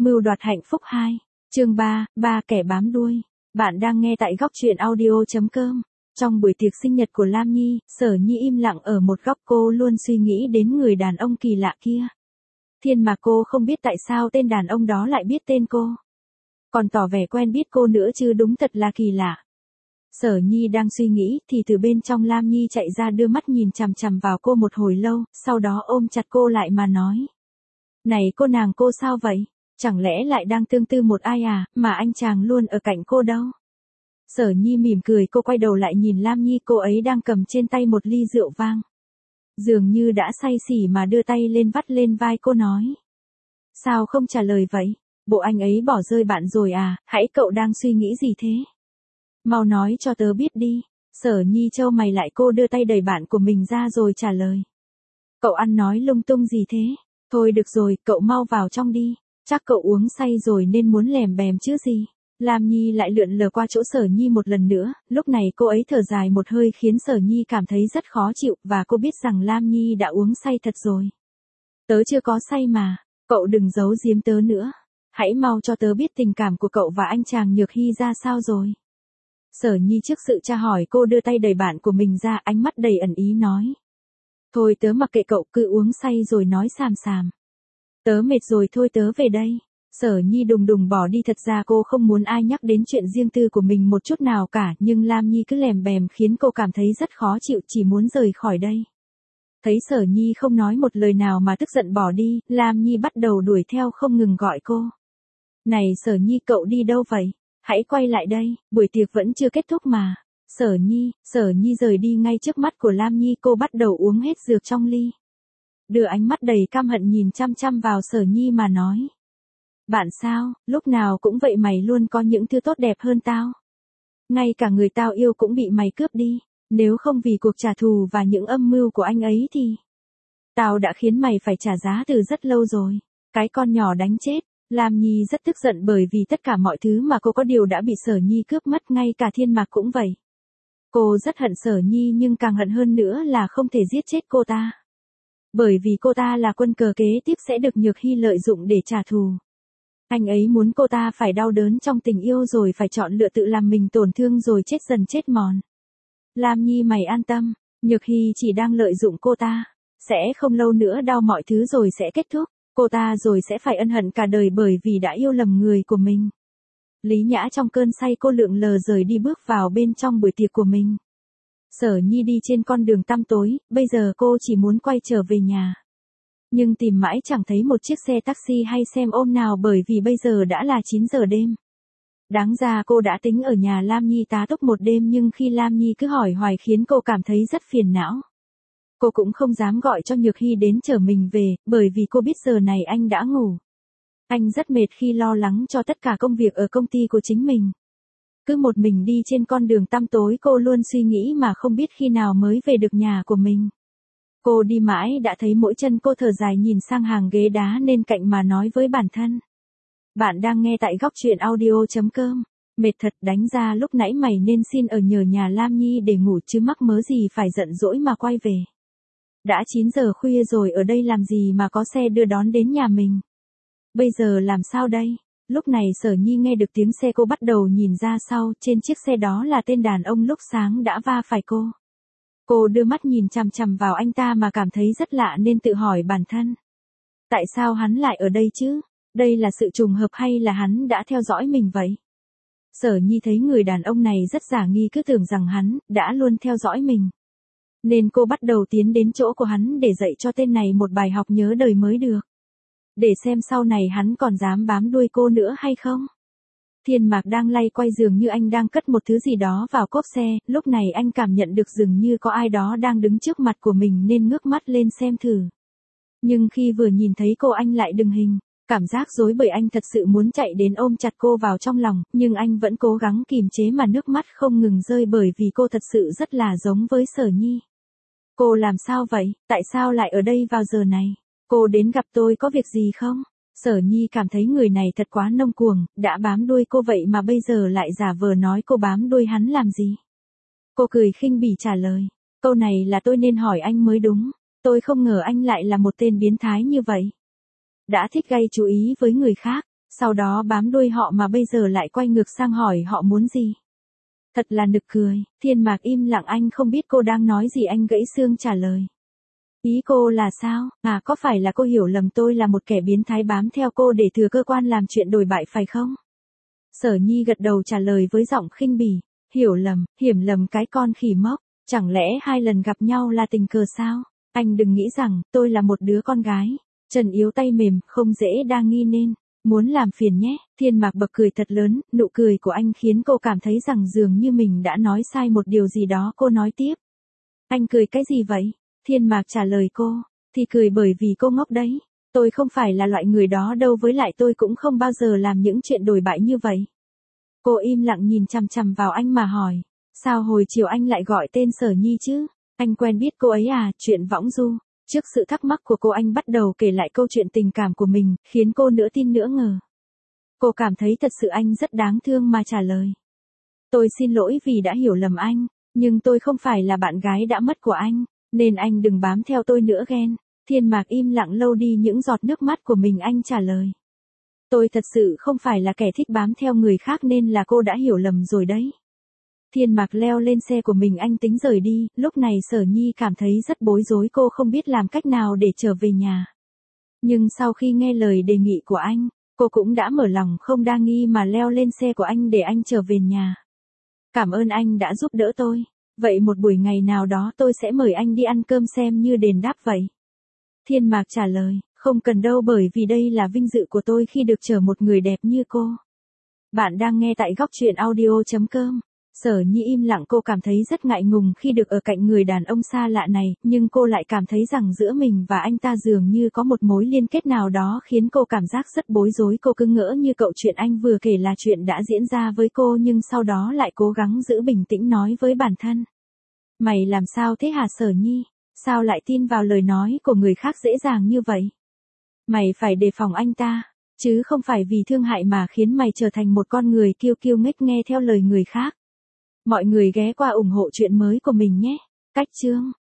Mưu đoạt hạnh phúc 2. Chương 3, kẻ bám đuôi. Bạn đang nghe tại góc truyện audio.com. Trong buổi tiệc sinh nhật của Lam Nhi, Sở Nhi im lặng ở một góc, cô luôn suy nghĩ đến người đàn ông kỳ lạ kia. Thiên mà cô không biết tại sao tên đàn ông đó lại biết tên cô. Còn tỏ vẻ quen biết cô nữa chứ, đúng thật là kỳ lạ. Sở Nhi đang suy nghĩ thì từ bên trong Lam Nhi chạy ra, đưa mắt nhìn chằm chằm vào cô một hồi lâu, sau đó ôm chặt cô lại mà nói. Này cô nàng, cô sao vậy? Chẳng lẽ lại đang tương tư một ai à, mà anh chàng luôn ở cạnh cô đâu? Sở Nhi mỉm cười, cô quay đầu lại nhìn Lam Nhi, cô ấy đang cầm trên tay một ly rượu vang. Dường như đã say xỉ mà đưa tay lên vắt lên vai cô nói. Sao không trả lời vậy? Bộ anh ấy bỏ rơi bạn rồi à, hãy cậu đang suy nghĩ gì thế? Mau nói cho tớ biết đi. Sở Nhi trao mày lại, cô đưa tay đẩy bạn của mình ra rồi trả lời. Cậu ăn nói lung tung gì thế? Thôi được rồi, cậu mau vào trong đi. Chắc cậu uống say rồi nên muốn lèm bèm chứ gì. Lam Nhi lại lượn lờ qua chỗ Sở Nhi một lần nữa, lúc này cô ấy thở dài một hơi khiến Sở Nhi cảm thấy rất khó chịu, và cô biết rằng Lam Nhi đã uống say thật rồi. Tớ chưa có say mà, cậu đừng giấu giếm tớ nữa. Hãy mau cho tớ biết tình cảm của cậu và anh chàng Nhược Hy ra sao rồi. Sở Nhi trước sự tra hỏi, cô đưa tay đẩy bạn của mình ra, ánh mắt đầy ẩn ý nói. Thôi tớ mặc kệ cậu, cứ uống say rồi nói xàm xàm. Tớ mệt rồi, thôi tớ về đây. Sở Nhi đùng đùng bỏ đi, thật ra cô không muốn ai nhắc đến chuyện riêng tư của mình một chút nào cả, nhưng Lam Nhi cứ lèm bèm khiến cô cảm thấy rất khó chịu, chỉ muốn rời khỏi đây. Thấy Sở Nhi không nói một lời nào mà tức giận bỏ đi, Lam Nhi bắt đầu đuổi theo không ngừng gọi cô. Này Sở Nhi, cậu đi đâu vậy? Hãy quay lại đây, buổi tiệc vẫn chưa kết thúc mà. Sở Nhi rời đi ngay trước mắt của Lam Nhi, cô bắt đầu uống hết dược trong ly. Đưa ánh mắt đầy căm hận nhìn chăm chăm vào Sở Nhi mà nói. Bạn sao, lúc nào cũng vậy, mày luôn có những thứ tốt đẹp hơn tao. Ngay cả người tao yêu cũng bị mày cướp đi, nếu không vì cuộc trả thù và những âm mưu của anh ấy thì... Tao đã khiến mày phải trả giá từ rất lâu rồi, cái con nhỏ đánh chết. Lam Nhi rất tức giận bởi vì tất cả mọi thứ mà cô có đều đã bị Sở Nhi cướp mất, ngay cả Thiên Mạc cũng vậy. Cô rất hận Sở Nhi, nhưng càng hận hơn nữa là không thể giết chết cô ta. Bởi vì cô ta là quân cờ kế tiếp sẽ được Nhược Hy lợi dụng để trả thù. Anh ấy muốn cô ta phải đau đớn trong tình yêu rồi phải chọn lựa tự làm mình tổn thương rồi chết dần chết mòn. Lam Nhi, mày an tâm, Nhược Hy chỉ đang lợi dụng cô ta. Sẽ không lâu nữa đau mọi thứ rồi sẽ kết thúc. Cô ta rồi sẽ phải ân hận cả đời bởi vì đã yêu lầm người của mình. Lý Nhã trong cơn say, cô lượn lờ rời đi, bước vào bên trong buổi tiệc của mình. Sở Nhi đi trên con đường tăm tối, bây giờ cô chỉ muốn quay trở về nhà. Nhưng tìm mãi chẳng thấy một chiếc xe taxi hay xe ôm nào, bởi vì bây giờ đã là 9 giờ đêm. Đáng ra cô đã tính ở nhà Lam Nhi tá túc một đêm, nhưng khi Lam Nhi cứ hỏi hoài khiến cô cảm thấy rất phiền não. Cô cũng không dám gọi cho Nhược Hy đến chở mình về, bởi vì cô biết giờ này anh đã ngủ. Anh rất mệt khi lo lắng cho tất cả công việc ở công ty của chính mình. Cứ một mình đi trên con đường tăm tối, cô luôn suy nghĩ mà không biết khi nào mới về được nhà của mình. Cô đi mãi đã thấy mỗi chân, cô thở dài nhìn sang hàng ghế đá nên cạnh mà nói với bản thân. Bạn đang nghe tại góc truyện audio.com. Mệt thật, đánh ra lúc nãy mày nên xin ở nhờ nhà Lam Nhi để ngủ chứ mắc mớ gì phải giận dỗi mà quay về. Đã 9 giờ khuya rồi, ở đây làm gì mà có xe đưa đón đến nhà mình. Bây giờ làm sao đây? Lúc này Sở Nhi nghe được tiếng xe, cô bắt đầu nhìn ra sau, trên chiếc xe đó là tên đàn ông lúc sáng đã va phải cô. Cô đưa mắt nhìn chằm chằm vào anh ta mà cảm thấy rất lạ nên tự hỏi bản thân. Tại sao hắn lại ở đây chứ? Đây là sự trùng hợp hay là hắn đã theo dõi mình vậy? Sở Nhi thấy người đàn ông này rất giả nghi, cứ tưởng rằng hắn đã luôn theo dõi mình. Nên cô bắt đầu tiến đến chỗ của hắn để dạy cho tên này một bài học nhớ đời mới được. Để xem sau này hắn còn dám bám đuôi cô nữa hay không. Thiên Mạc đang lay quay, dường như anh đang cất một thứ gì đó vào cốp xe, lúc này anh cảm nhận được dường như có ai đó đang đứng trước mặt của mình nên ngước mắt lên xem thử. Nhưng khi vừa nhìn thấy cô, anh lại đứng hình, cảm giác rối bời, anh thật sự muốn chạy đến ôm chặt cô vào trong lòng, nhưng anh vẫn cố gắng kìm chế mà nước mắt không ngừng rơi bởi vì cô thật sự rất là giống với Sở Nhi. Cô làm sao vậy? Tại sao lại ở đây vào giờ này? Cô đến gặp tôi có việc gì không? Sở Nhi cảm thấy người này thật quá ngông cuồng, đã bám đuôi cô vậy mà bây giờ lại giả vờ nói cô bám đuôi hắn làm gì? Cô cười khinh bỉ trả lời, câu này là tôi nên hỏi anh mới đúng, tôi không ngờ anh lại là một tên biến thái như vậy. Đã thích gây chú ý với người khác, Sau đó bám đuôi họ mà bây giờ lại quay ngược sang hỏi họ muốn gì. Thật là nực cười, Thiên Mạc im lặng, anh không biết cô đang nói gì, anh gãy xương trả lời. Ý cô là sao? À, có phải là cô hiểu lầm tôi là một kẻ biến thái bám theo cô để thừa cơ quan làm chuyện đồi bại phải không? Sở Nhi gật đầu trả lời với giọng khinh bỉ. Hiểu lầm, hiểm lầm cái con khỉ mốc. Chẳng lẽ 2 lần gặp nhau là tình cờ sao? Anh đừng nghĩ rằng tôi là một đứa con gái. Chân yếu tay mềm, không dễ đa nghi nên. Muốn làm phiền nhé. Thiên Mạc bật cười thật lớn, nụ cười của anh khiến cô cảm thấy rằng dường như mình đã nói sai một điều gì đó. Cô nói tiếp. Anh cười cái gì vậy? Thiên Mạc trả lời cô. Thì cười bởi vì cô ngốc đấy. Tôi không phải là loại người đó đâu, với lại tôi cũng không bao giờ làm những chuyện đồi bại như vậy. Cô im lặng nhìn chằm chằm vào anh mà hỏi. Sao hồi chiều anh lại gọi tên Sở Nhi chứ? Anh quen biết cô ấy à? Chuyện võng du. Trước sự thắc mắc của cô, anh bắt đầu kể lại câu chuyện tình cảm của mình, khiến cô nửa tin nửa ngờ. Cô cảm thấy thật sự anh rất đáng thương mà trả lời. Tôi xin lỗi vì đã hiểu lầm anh, nhưng tôi không phải là bạn gái đã mất của anh, nên anh đừng bám theo tôi nữa ghen. Thiên Mạc im lặng lau đi những giọt nước mắt của mình, anh trả lời. Tôi thật sự không phải là kẻ thích bám theo người khác nên là cô đã hiểu lầm rồi đấy. Thiên Mạc leo lên xe của mình, anh tính rời đi, lúc này Sở Nhi cảm thấy rất bối rối, cô không biết làm cách nào để trở về nhà. Nhưng sau khi nghe lời đề nghị của anh, cô cũng đã mở lòng không đa nghi mà leo lên xe của anh để anh trở về nhà. Cảm ơn anh đã giúp đỡ tôi. Vậy một buổi ngày nào đó tôi sẽ mời anh đi ăn cơm xem như đền đáp vậy. Thiên Mạc trả lời, không cần đâu, bởi vì đây là vinh dự của tôi khi được chở một người đẹp như cô. Bạn đang nghe tại góc truyện audio.com. Sở Nhi im lặng, cô cảm thấy rất ngại ngùng khi được ở cạnh người đàn ông xa lạ này, nhưng cô lại cảm thấy rằng giữa mình và anh ta dường như có một mối liên kết nào đó khiến cô cảm giác rất bối rối. Cô cứ ngỡ như cậu chuyện anh vừa kể là chuyện đã diễn ra với cô, nhưng sau đó lại cố gắng giữ bình tĩnh nói với bản thân. Mày làm sao thế hả Sở Nhi? Sao lại tin vào lời nói của người khác dễ dàng như vậy? Mày phải đề phòng anh ta, chứ không phải vì thương hại mà khiến mày trở thành một con người kiêu kiêu nghếch nghe theo lời người khác. Mọi người ghé qua ủng hộ chuyện mới của mình nhé. Cách chương